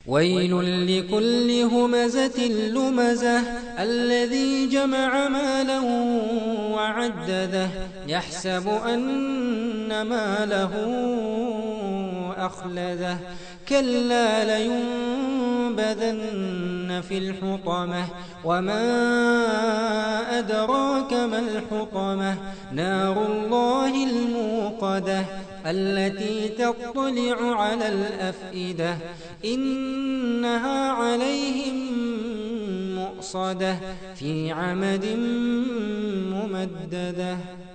ويل لكل همزة لمزة الذي جمع مالا وعدده يحسب أن ماله أخلده كلا لينبذن في الحطمة وما أدراك ما الحطمة نار الله الموقدة التي تطلع على الأفئدة إنها عليهم مؤصدة في عمد ممددة.